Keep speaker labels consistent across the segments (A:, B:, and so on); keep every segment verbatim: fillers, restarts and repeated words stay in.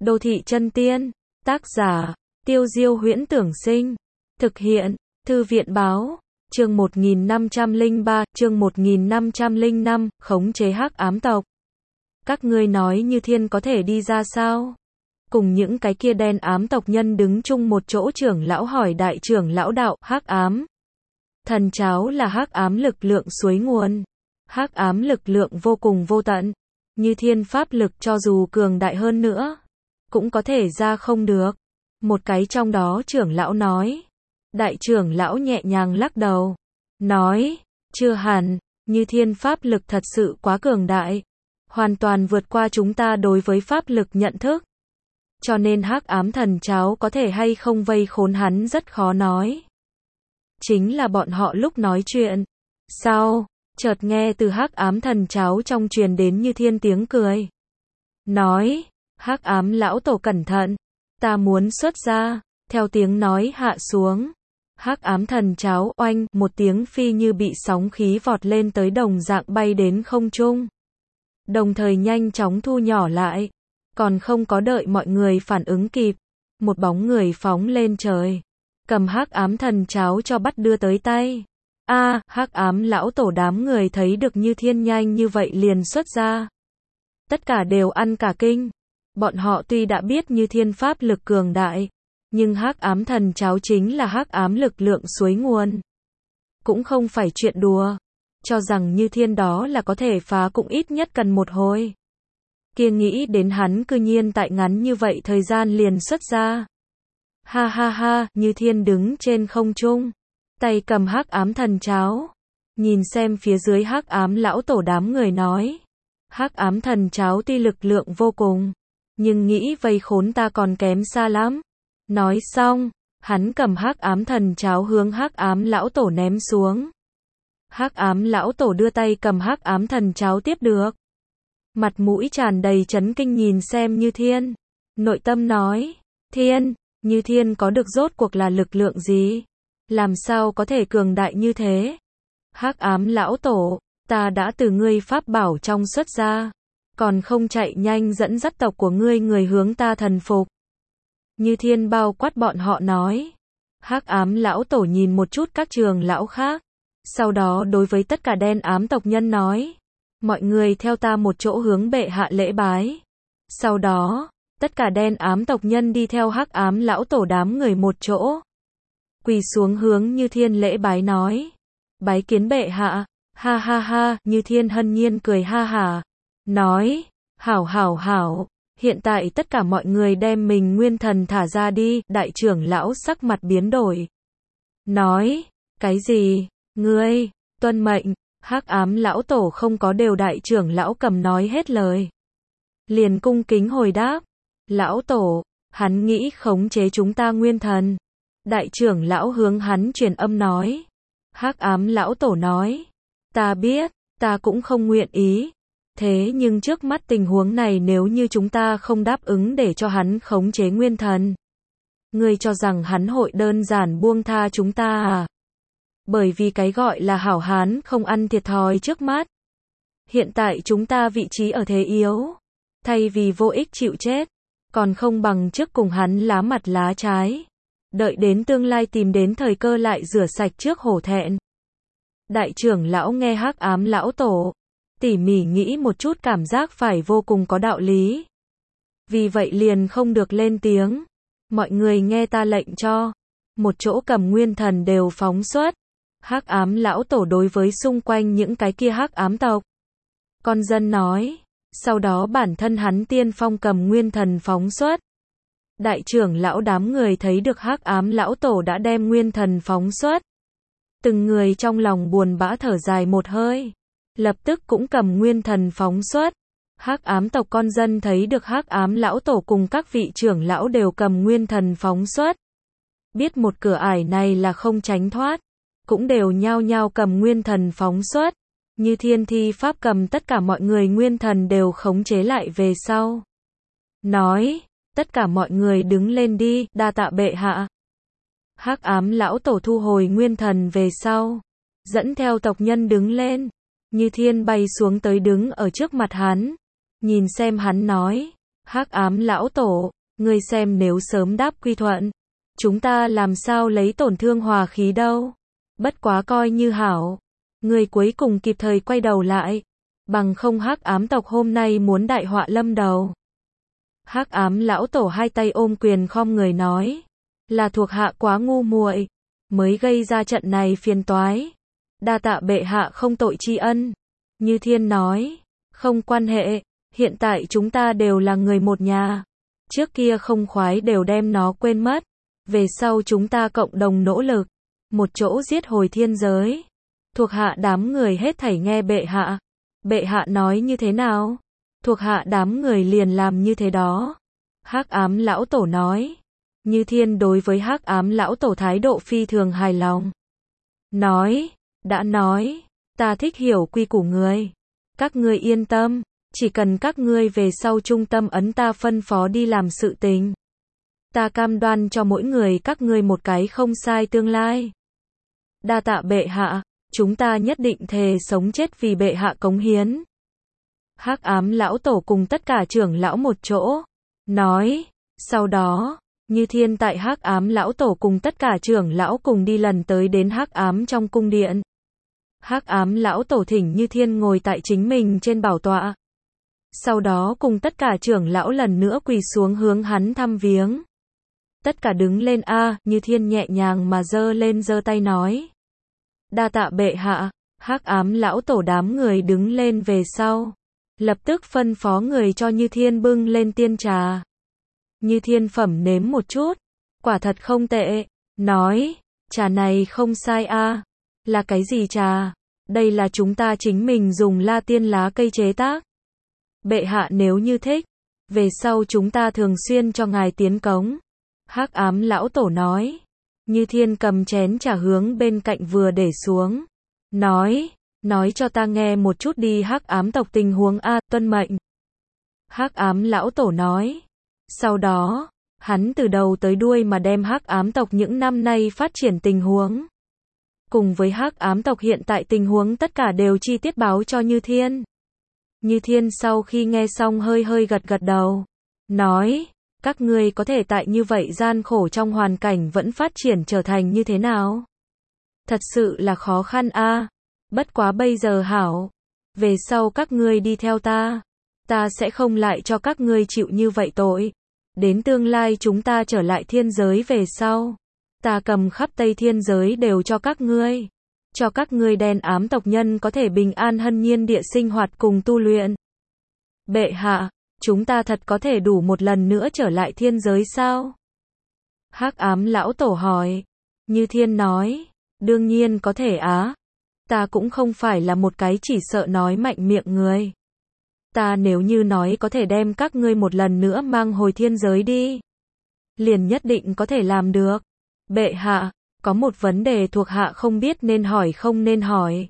A: Đô thị chân tiên. Tác giả, Tiêu Diêu Huyễn Tưởng Sinh. Thực hiện, Thư viện Báo. Chương một nghìn năm trăm lẻ ba, chương một nghìn năm trăm lẻ năm, khống chế hắc ám tộc. Các ngươi nói Như Thiên có thể đi ra sao? Cùng những cái kia đen ám tộc nhân đứng chung một chỗ, trưởng lão hỏi đại trưởng lão đạo, hắc ám thần cháo là hắc ám lực lượng suối nguồn. Hắc ám lực lượng vô cùng vô tận. Như Thiên pháp lực cho dù cường đại hơn nữa, cũng có thể ra không được. Một cái trong đó trưởng lão nói. Đại trưởng lão nhẹ nhàng lắc đầu. Nói, chưa hẳn, Như Thiên pháp lực thật sự quá cường đại. Hoàn toàn vượt qua chúng ta đối với pháp lực nhận thức. Cho nên hắc ám thần cháo có thể hay không vây khốn hắn rất khó nói. Chính là bọn họ lúc nói chuyện. Sau, chợt nghe từ hắc ám thần cháo trong truyền đến Như Thiên tiếng cười. Nói, hắc ám lão tổ cẩn thận, ta muốn xuất ra. Theo tiếng nói hạ xuống, hắc ám thần cháo oanh, một tiếng phi như bị sóng khí vọt lên tới đồng dạng bay đến không trung. Đồng thời nhanh chóng thu nhỏ lại. Còn không có đợi mọi người phản ứng kịp, một bóng người phóng lên trời, cầm hắc ám thần cháo cho bắt đưa tới tay. A, hắc ám lão tổ đám người thấy được Như Thiên nhanh như vậy liền xuất ra. Tất cả đều ăn cả kinh. Bọn họ tuy đã biết Như Thiên pháp lực cường đại, nhưng hắc ám thần cháo chính là hắc ám lực lượng suối nguồn. Cũng không phải chuyện đùa. Cho rằng Như Thiên đó là có thể phá cũng ít nhất cần một hồi. Kia nghĩ đến hắn cư nhiên tại ngắn như vậy thời gian liền xuất ra. Ha ha ha, Như Thiên đứng trên không trung, tay cầm hắc ám thần cháo, nhìn xem phía dưới hắc ám lão tổ đám người nói. Hắc ám thần cháo tuy lực lượng vô cùng, nhưng nghĩ vây khốn ta còn kém xa lắm. Nói xong, hắn cầm hắc ám thần cháo hướng hắc ám lão tổ ném xuống. Hắc ám lão tổ đưa tay cầm hắc ám thần cháo tiếp được. Mặt mũi tràn đầy chấn kinh nhìn xem Như Thiên. Nội tâm nói, Thiên, Như Thiên có được rốt cuộc là lực lượng gì? Làm sao có thể cường đại như thế? Hắc ám lão tổ, ta đã từ ngươi pháp bảo trong xuất ra. Còn không chạy nhanh dẫn dắt tộc của ngươi người hướng ta thần phục. Như Thiên bao quát bọn họ nói. Hắc ám lão tổ nhìn một chút các trường lão khác. Sau đó đối với tất cả đen ám tộc nhân nói. Mọi người theo ta một chỗ hướng bệ hạ lễ bái. Sau đó, tất cả đen ám tộc nhân đi theo hắc ám lão tổ đám người một chỗ. Quỳ xuống hướng Như Thiên lễ bái nói. Bái kiến bệ hạ. Ha ha ha, Như Thiên hân nhiên cười ha hả. Nói, hảo hảo hảo, hiện tại tất cả mọi người đem mình nguyên thần thả ra đi. Đại trưởng lão sắc mặt biến đổi. Nói, cái gì, ngươi, tuân mệnh. Hắc ám lão tổ không có đều đại trưởng lão cầm nói hết lời. Liền cung kính hồi đáp. Lão tổ, hắn nghĩ khống chế chúng ta nguyên thần. Đại trưởng lão hướng hắn truyền âm nói. Hắc ám lão tổ nói. Ta biết, ta cũng không nguyện ý. Thế nhưng trước mắt tình huống này nếu như chúng ta không đáp ứng để cho hắn khống chế nguyên thần. Ngươi cho rằng hắn hội đơn giản buông tha chúng ta à? Bởi vì cái gọi là hảo hán không ăn thiệt thòi trước mắt. Hiện tại chúng ta vị trí ở thế yếu. Thay vì vô ích chịu chết, còn không bằng trước cùng hắn lá mặt lá trái. Đợi đến tương lai tìm đến thời cơ lại rửa sạch trước hổ thẹn. Đại trưởng lão nghe hắc ám lão tổ, tỉ mỉ nghĩ một chút cảm giác phải vô cùng có đạo lý. Vì vậy liền không được lên tiếng. Mọi người nghe ta lệnh cho. Một chỗ cầm nguyên thần đều phóng xuất. Hắc ám lão tổ đối với xung quanh những cái kia hắc ám tộc. Con dân nói. Sau đó bản thân hắn tiên phong cầm nguyên thần phóng xuất. Đại trưởng lão đám người thấy được hắc ám lão tổ đã đem nguyên thần phóng xuất. Từng người trong lòng buồn bã thở dài một hơi. Lập tức cũng cầm nguyên thần phóng xuất. Hắc ám tộc con dân thấy được hắc ám lão tổ cùng các vị trưởng lão đều cầm nguyên thần phóng xuất. Biết một cửa ải này là không tránh thoát. Cũng đều nhao nhao cầm nguyên thần phóng xuất. Như Thiên thi pháp cầm tất cả mọi người nguyên thần đều khống chế lại về sau. Nói, tất cả mọi người đứng lên đi, đa tạ bệ hạ. Hắc ám lão tổ thu hồi nguyên thần về sau. Dẫn theo tộc nhân đứng lên. Như Thiên bay xuống tới đứng ở trước mặt hắn. Nhìn xem hắn nói, Hắc ám lão tổ, ngươi xem nếu sớm đáp quy thuận, chúng ta làm sao lấy tổn thương hòa khí đâu. Bất quá coi như hảo, ngươi cuối cùng kịp thời quay đầu lại, bằng không hắc ám tộc hôm nay muốn đại họa lâm đầu. Hắc ám lão tổ hai tay ôm quyền khom người nói, là thuộc hạ quá ngu muội, mới gây ra trận này phiền toái. Đa tạ bệ hạ không tội tri ân. Như Thiên nói, không quan hệ, hiện tại chúng ta đều là người một nhà. Trước kia không khoái đều đem nó quên mất, về sau chúng ta cộng đồng nỗ lực, một chỗ giết hồi thiên giới. Thuộc hạ đám người hết thảy nghe bệ hạ. Bệ hạ nói như thế nào? Thuộc hạ đám người liền làm như thế đó. Hắc ám lão tổ nói. Như Thiên đối với hắc ám lão tổ thái độ phi thường hài lòng. Nói, đã nói, ta thích hiểu quy củ người. Các ngươi yên tâm, chỉ cần các ngươi về sau trung tâm ấn ta phân phó đi làm sự tình. Ta cam đoan cho mỗi người các ngươi một cái không sai tương lai. Đa tạ bệ hạ, chúng ta nhất định thề sống chết vì bệ hạ cống hiến. Hắc ám lão tổ cùng tất cả trưởng lão một chỗ, nói, sau đó, Như Thiên tại hắc ám lão tổ cùng tất cả trưởng lão cùng đi lần tới đến hắc ám trong cung điện. Hắc ám lão tổ thỉnh Như Thiên ngồi tại chính mình trên bảo tọa. Sau đó cùng tất cả trưởng lão lần nữa quỳ xuống hướng hắn thăm viếng. Tất cả đứng lên a, Như Thiên nhẹ nhàng mà giơ lên giơ tay nói. Đa tạ bệ hạ, hắc ám lão tổ đám người đứng lên về sau. Lập tức phân phó người cho Như Thiên bưng lên tiên trà. Như Thiên phẩm nếm một chút, quả thật không tệ, nói, trà này không sai a, là cái gì trà? Đây là chúng ta chính mình dùng La Tiên lá cây chế tác. Bệ hạ nếu như thích, về sau chúng ta thường xuyên cho ngài tiến cống. Hắc ám lão tổ nói. Như Thiên cầm chén trà hướng bên cạnh vừa để xuống, nói, nói cho ta nghe một chút đi hắc ám tộc tình huống a, tuân mệnh. Hắc ám lão tổ nói. Sau đó, hắn từ đầu tới đuôi mà đem hắc ám tộc những năm nay phát triển tình huống, cùng với hắc ám tộc hiện tại tình huống tất cả đều chi tiết báo cho Như Thiên. Như Thiên sau khi nghe xong hơi hơi gật gật đầu, nói, các ngươi có thể tại như vậy gian khổ trong hoàn cảnh vẫn phát triển trở thành như thế nào? Thật sự là khó khăn a. Bất quá bây giờ hảo, về sau các ngươi đi theo ta, ta sẽ không lại cho các ngươi chịu như vậy tội. Đến tương lai chúng ta trở lại thiên giới về sau, ta cầm khắp Tây thiên giới đều cho các ngươi, cho các ngươi đen ám tộc nhân có thể bình an hân nhiên địa sinh hoạt cùng tu luyện. Bệ hạ, chúng ta thật có thể đủ một lần nữa trở lại thiên giới sao? Hắc ám lão tổ hỏi. Như Thiên nói, đương nhiên có thể á. Ta cũng không phải là một cái chỉ sợ nói mạnh miệng người. Ta nếu như nói có thể đem các ngươi một lần nữa mang hồi thiên giới đi, liền nhất định có thể làm được. Bệ hạ, có một vấn đề thuộc hạ không biết nên hỏi không nên hỏi.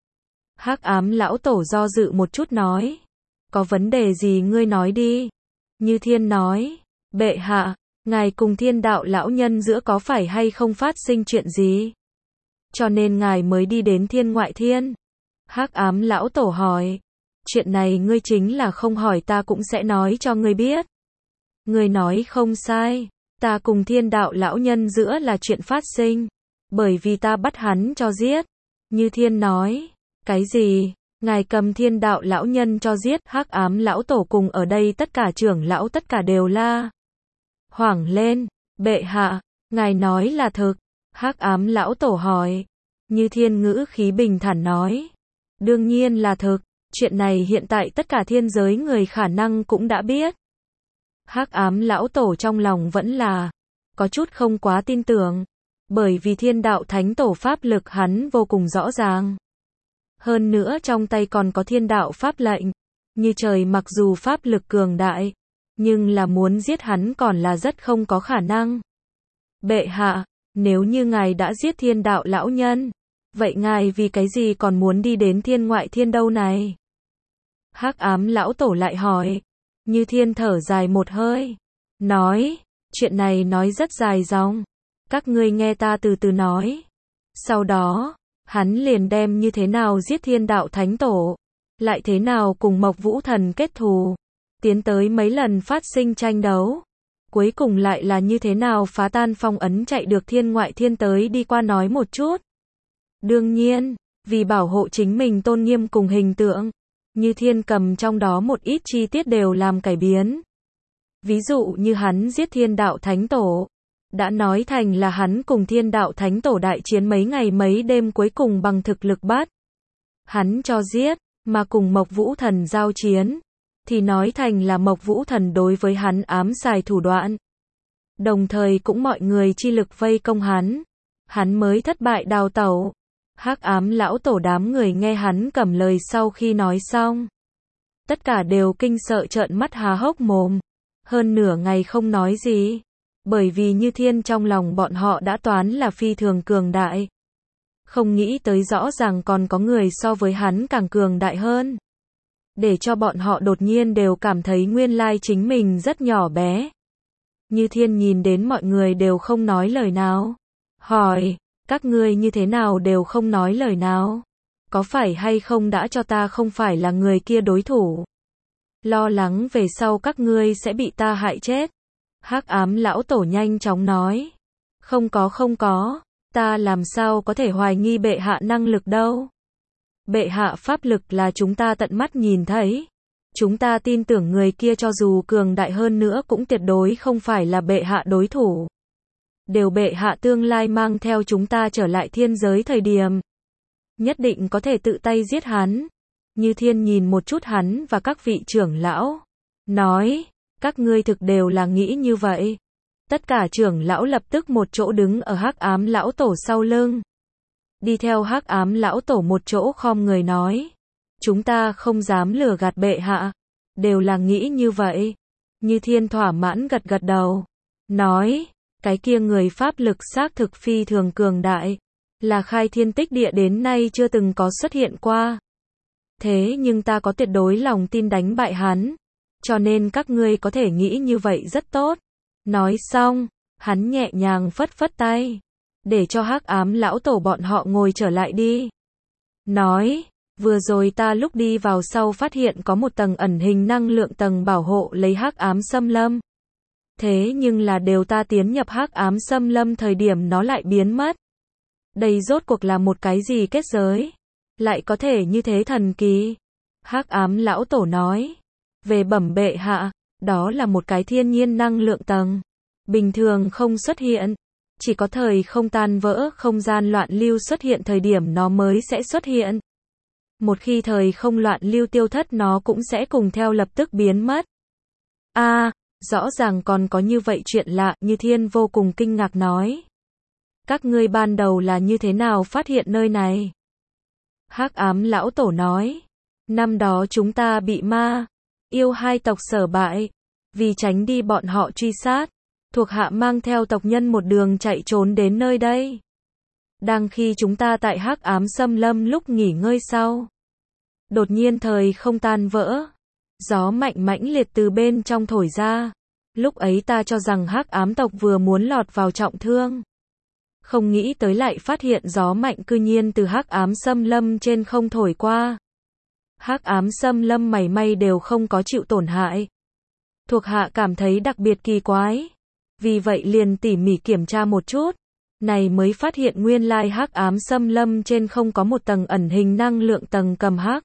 A: Hắc ám lão tổ do dự một chút nói. Có vấn đề gì ngươi nói đi. Như Thiên nói, bệ hạ, ngài cùng thiên đạo lão nhân giữa có phải hay không phát sinh chuyện gì? Cho nên ngài mới đi đến thiên ngoại thiên. Hắc ám lão tổ hỏi, chuyện này ngươi chính là không hỏi ta cũng sẽ nói cho ngươi biết. Ngươi nói không sai, ta cùng thiên đạo lão nhân giữa là chuyện phát sinh, bởi vì ta bắt hắn cho giết. Như Thiên nói, cái gì? Ngài cầm thiên đạo lão nhân cho giết? Hắc ám lão tổ cùng ở đây tất cả trưởng lão tất cả đều la hoảng lên. Bệ hạ, ngài nói là thực? Hắc ám lão tổ hỏi. Như Thiên ngữ khí bình thản nói, đương nhiên là thực, chuyện này hiện tại tất cả thiên giới người khả năng cũng đã biết. Hắc ám lão tổ trong lòng vẫn là có chút không quá tin tưởng, bởi vì thiên đạo thánh tổ pháp lực hắn vô cùng rõ ràng. Hơn nữa trong tay còn có thiên đạo pháp lệnh, như trời mặc dù pháp lực cường đại, nhưng là muốn giết hắn còn là rất không có khả năng. Bệ hạ, nếu như ngài đã giết thiên đạo lão nhân, vậy ngài vì cái gì còn muốn đi đến thiên ngoại thiên đâu này? Hắc ám lão tổ lại hỏi. Như Thiên thở dài một hơi, nói, chuyện này nói rất dài dòng, các ngươi nghe ta từ từ nói. Sau đó, hắn liền đem như thế nào giết thiên đạo thánh tổ, lại thế nào cùng Mộc Vũ Thần kết thù, tiến tới mấy lần phát sinh tranh đấu. Cuối cùng lại là như thế nào phá tan phong ấn chạy được thiên ngoại thiên tới đi qua nói một chút. Đương nhiên, vì bảo hộ chính mình tôn nghiêm cùng hình tượng, Như Thiên cầm trong đó một ít chi tiết đều làm cải biến. Ví dụ như hắn giết Thiên Đạo Thánh Tổ, đã nói thành là hắn cùng Thiên Đạo Thánh Tổ đại chiến mấy ngày mấy đêm cuối cùng bằng thực lực bắt hắn cho giết, mà cùng Mộc Vũ Thần giao chiến, thì nói thành là Mộc Vũ Thần đối với hắn ám xài thủ đoạn. Đồng thời cũng mọi người chi lực vây công hắn, hắn mới thất bại đào tẩu. Hắc Ám lão tổ đám người nghe hắn cầm lời sau khi nói xong, tất cả đều kinh sợ trợn mắt há hốc mồm, hơn nửa ngày không nói gì, bởi vì Như Thiên trong lòng bọn họ đã toán là phi thường cường đại. Không nghĩ tới rõ ràng còn có người so với hắn càng cường đại hơn. Để cho bọn họ đột nhiên đều cảm thấy nguyên lai chính mình rất nhỏ bé. Như Thiên nhìn đến mọi người đều không nói lời nào. Hỏi, các ngươi như thế nào đều không nói lời nào? Có phải hay không đã cho ta không phải là người kia đối thủ? Lo lắng về sau các ngươi sẽ bị ta hại chết. Hắc Ám lão tổ nhanh chóng nói. Không có không có, ta làm sao có thể hoài nghi bệ hạ năng lực đâu. Bệ hạ pháp lực là chúng ta tận mắt nhìn thấy. Chúng ta tin tưởng người kia cho dù cường đại hơn nữa cũng tuyệt đối không phải là bệ hạ đối thủ. Đều bệ hạ tương lai mang theo chúng ta trở lại thiên giới thời điểm, nhất định có thể tự tay giết hắn. Như Thiên nhìn một chút hắn và các vị trưởng lão, nói, các ngươi thực đều là nghĩ như vậy. Tất cả trưởng lão lập tức một chỗ đứng ở Hắc Ám lão tổ sau lưng. Đi theo Hắc Ám lão tổ một chỗ khom người nói, chúng ta không dám lừa gạt bệ hạ, đều là nghĩ như vậy. Như Thiên thỏa mãn gật gật đầu, nói, cái kia người pháp lực xác thực phi thường cường đại, là khai thiên tích địa đến nay chưa từng có xuất hiện qua. Thế nhưng ta có tuyệt đối lòng tin đánh bại hắn, cho nên các ngươi có thể nghĩ như vậy rất tốt. Nói xong, hắn nhẹ nhàng phất phất tay, để cho Hắc Ám lão tổ bọn họ ngồi trở lại đi. Nói, vừa rồi ta lúc đi vào sau phát hiện có một tầng ẩn hình năng lượng tầng bảo hộ lấy Hắc Ám xâm lâm. Thế nhưng là đều ta tiến nhập Hắc Ám xâm lâm thời điểm nó lại biến mất. Đây rốt cuộc là một cái gì kết giới? Lại có thể như thế thần kỳ? Hắc Ám lão tổ nói, về bẩm bệ hạ, đó là một cái thiên nhiên năng lượng tầng, bình thường không xuất hiện, chỉ có thời không tan vỡ, không gian loạn lưu xuất hiện thời điểm nó mới sẽ xuất hiện. Một khi thời không loạn lưu tiêu thất nó cũng sẽ cùng theo lập tức biến mất. A, à, rõ ràng còn có như vậy chuyện lạ, Như Thiên vô cùng kinh ngạc nói. Các ngươi ban đầu là như thế nào phát hiện nơi này? Hắc Ám lão tổ nói, năm đó chúng ta bị ma, yêu hai tộc sở bại, vì tránh đi bọn họ truy sát, thuộc hạ mang theo tộc nhân một đường chạy trốn đến nơi đây. Đang khi chúng ta tại Hắc Ám xâm lâm lúc nghỉ ngơi sau, đột nhiên thời không tan vỡ, gió mạnh mãnh liệt từ bên trong thổi ra. Lúc ấy ta cho rằng Hắc Ám tộc vừa muốn lọt vào trọng thương, không nghĩ tới lại phát hiện gió mạnh cư nhiên từ Hắc Ám xâm lâm trên không thổi qua. Hắc Ám xâm lâm mảy may đều không có chịu tổn hại. Thuộc hạ cảm thấy đặc biệt kỳ quái, vì vậy liền tỉ mỉ kiểm tra một chút, này mới phát hiện nguyên lai Hắc Ám xâm lâm trên không có một tầng ẩn hình năng lượng tầng cầm Hắc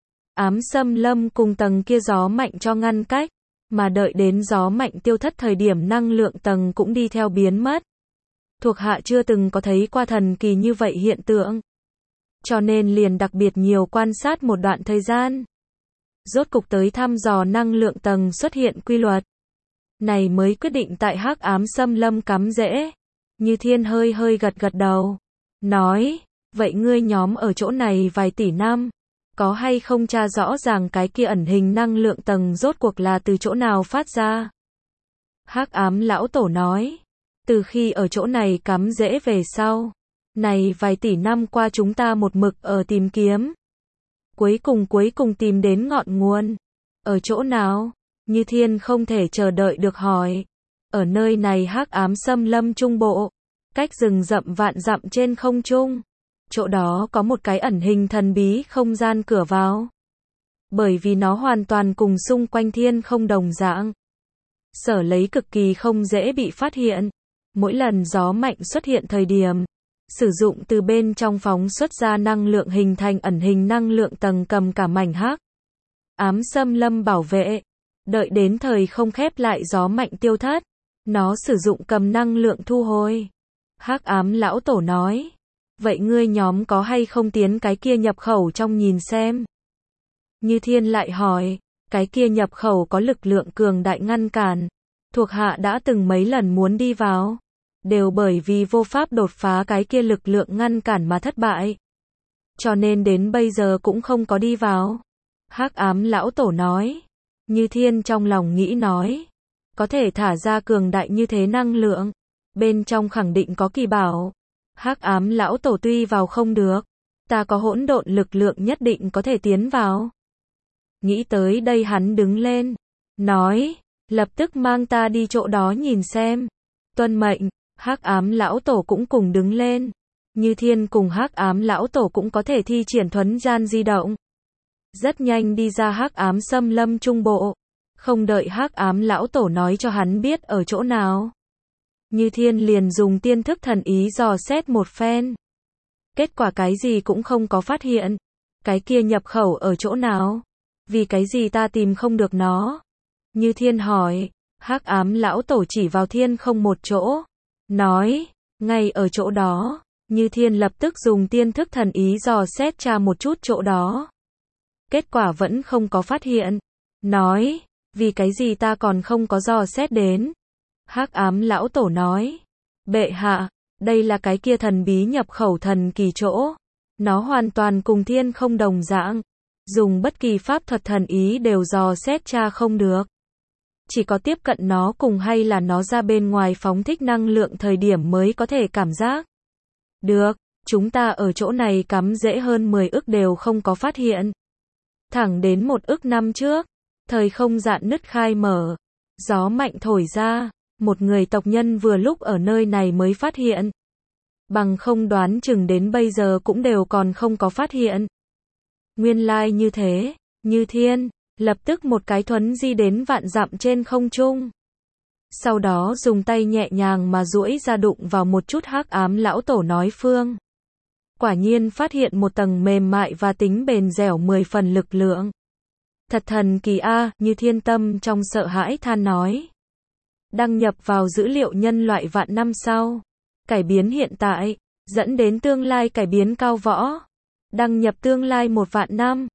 A: Ám xâm lâm cùng tầng kia gió mạnh cho ngăn cách, mà đợi đến gió mạnh tiêu thất thời điểm năng lượng tầng cũng đi theo biến mất. Thuộc hạ chưa từng có thấy qua thần kỳ như vậy hiện tượng, cho nên liền đặc biệt nhiều quan sát một đoạn thời gian. Rốt cục tới thăm dò năng lượng tầng xuất hiện quy luật. Này mới quyết định tại Hắc Ám xâm lâm cắm rễ. Như Thiên hơi hơi gật gật đầu, nói, vậy ngươi nhóm ở chỗ này vài tỷ năm, có hay không tra rõ ràng cái kia ẩn hình năng lượng tầng rốt cuộc là từ chỗ nào phát ra? Hắc Ám lão tổ nói, từ khi ở chỗ này cắm rễ về sau, này vài tỷ năm qua chúng ta một mực ở tìm kiếm. Cuối cùng cuối cùng tìm đến ngọn nguồn. Ở chỗ nào? Như Thiên không thể chờ đợi được hỏi. Ở nơi này Hắc Ám xâm lâm trung bộ, cách rừng rậm vạn dặm trên không trung. Chỗ đó có một cái ẩn hình thần bí không gian cửa vào. Bởi vì nó hoàn toàn cùng xung quanh thiên không đồng dạng. Sở lấy cực kỳ không dễ bị phát hiện. Mỗi lần gió mạnh xuất hiện thời điểm, sử dụng từ bên trong phóng xuất ra năng lượng hình thành ẩn hình năng lượng tầng cầm cả mảnh hắc ám xâm lâm bảo vệ. Đợi đến thời không khép lại gió mạnh tiêu thất, nó sử dụng cầm năng lượng thu hồi. Hắc ám lão tổ nói, vậy ngươi nhóm có hay không tiến cái kia nhập khẩu trong nhìn xem? Như Thiên lại hỏi, cái kia nhập khẩu có lực lượng cường đại ngăn cản. Thuộc hạ đã từng mấy lần muốn đi vào, đều bởi vì vô pháp đột phá cái kia lực lượng ngăn cản mà thất bại. Cho nên đến bây giờ cũng không có đi vào. Hắc ám lão tổ nói. Như Thiên trong lòng nghĩ nói, có thể thả ra cường đại như thế năng lượng, bên trong khẳng định có kỳ bảo. Hắc ám lão tổ tuy vào không được, ta có hỗn độn lực lượng nhất định có thể tiến vào. Nghĩ tới đây hắn đứng lên, nói, lập tức mang ta đi chỗ đó nhìn xem. Tuân mệnh. Hắc ám lão tổ cũng cùng đứng lên. Như Thiên cùng Hắc ám lão tổ cũng có thể thi triển thuấn gian di động. Rất nhanh đi ra Hắc ám xâm lâm trung bộ. Không đợi Hắc ám lão tổ nói cho hắn biết ở chỗ nào, Như Thiên liền dùng tiên thức thần ý dò xét một phen. Kết quả cái gì cũng không có phát hiện. Cái kia nhập khẩu ở chỗ nào? Vì cái gì ta tìm không được nó? Như Thiên hỏi. Hắc ám lão tổ chỉ vào thiên không một chỗ, nói, ngay ở chỗ đó. Như Thiên lập tức dùng tiên thức thần ý dò xét tra một chút chỗ đó. Kết quả vẫn không có phát hiện. Nói, vì cái gì ta còn không có dò xét đến? Hắc ám lão tổ nói, bệ hạ, đây là cái kia thần bí nhập khẩu thần kỳ chỗ. Nó hoàn toàn cùng thiên không đồng dạng. Dùng bất kỳ pháp thuật thần ý đều dò xét tra không được. Chỉ có tiếp cận nó cùng hay là nó ra bên ngoài phóng thích năng lượng thời điểm mới có thể cảm giác được. Chúng ta ở chỗ này cắm rễ hơn mười ức đều không có phát hiện. Thẳng đến một ức năm trước, thời không dạn nứt khai mở, gió mạnh thổi ra, một người tộc nhân vừa lúc ở nơi này mới phát hiện. Bằng không đoán chừng đến bây giờ cũng đều còn không có phát hiện. Nguyên lai like như thế. Như Thiên lập tức một cái thuấn di đến vạn dặm trên không trung. Sau đó dùng tay nhẹ nhàng mà duỗi ra đụng vào một chút hắc ám lão tổ nói phương. Quả nhiên phát hiện một tầng mềm mại và tính bền dẻo mười phần lực lượng. Thật thần kỳ a, Như Thiên tâm trong sợ hãi than nói. Đăng nhập vào dữ liệu nhân loại vạn năm sau. Cải biến hiện tại, dẫn đến tương lai cải biến cao võ. Đăng nhập tương lai một vạn năm.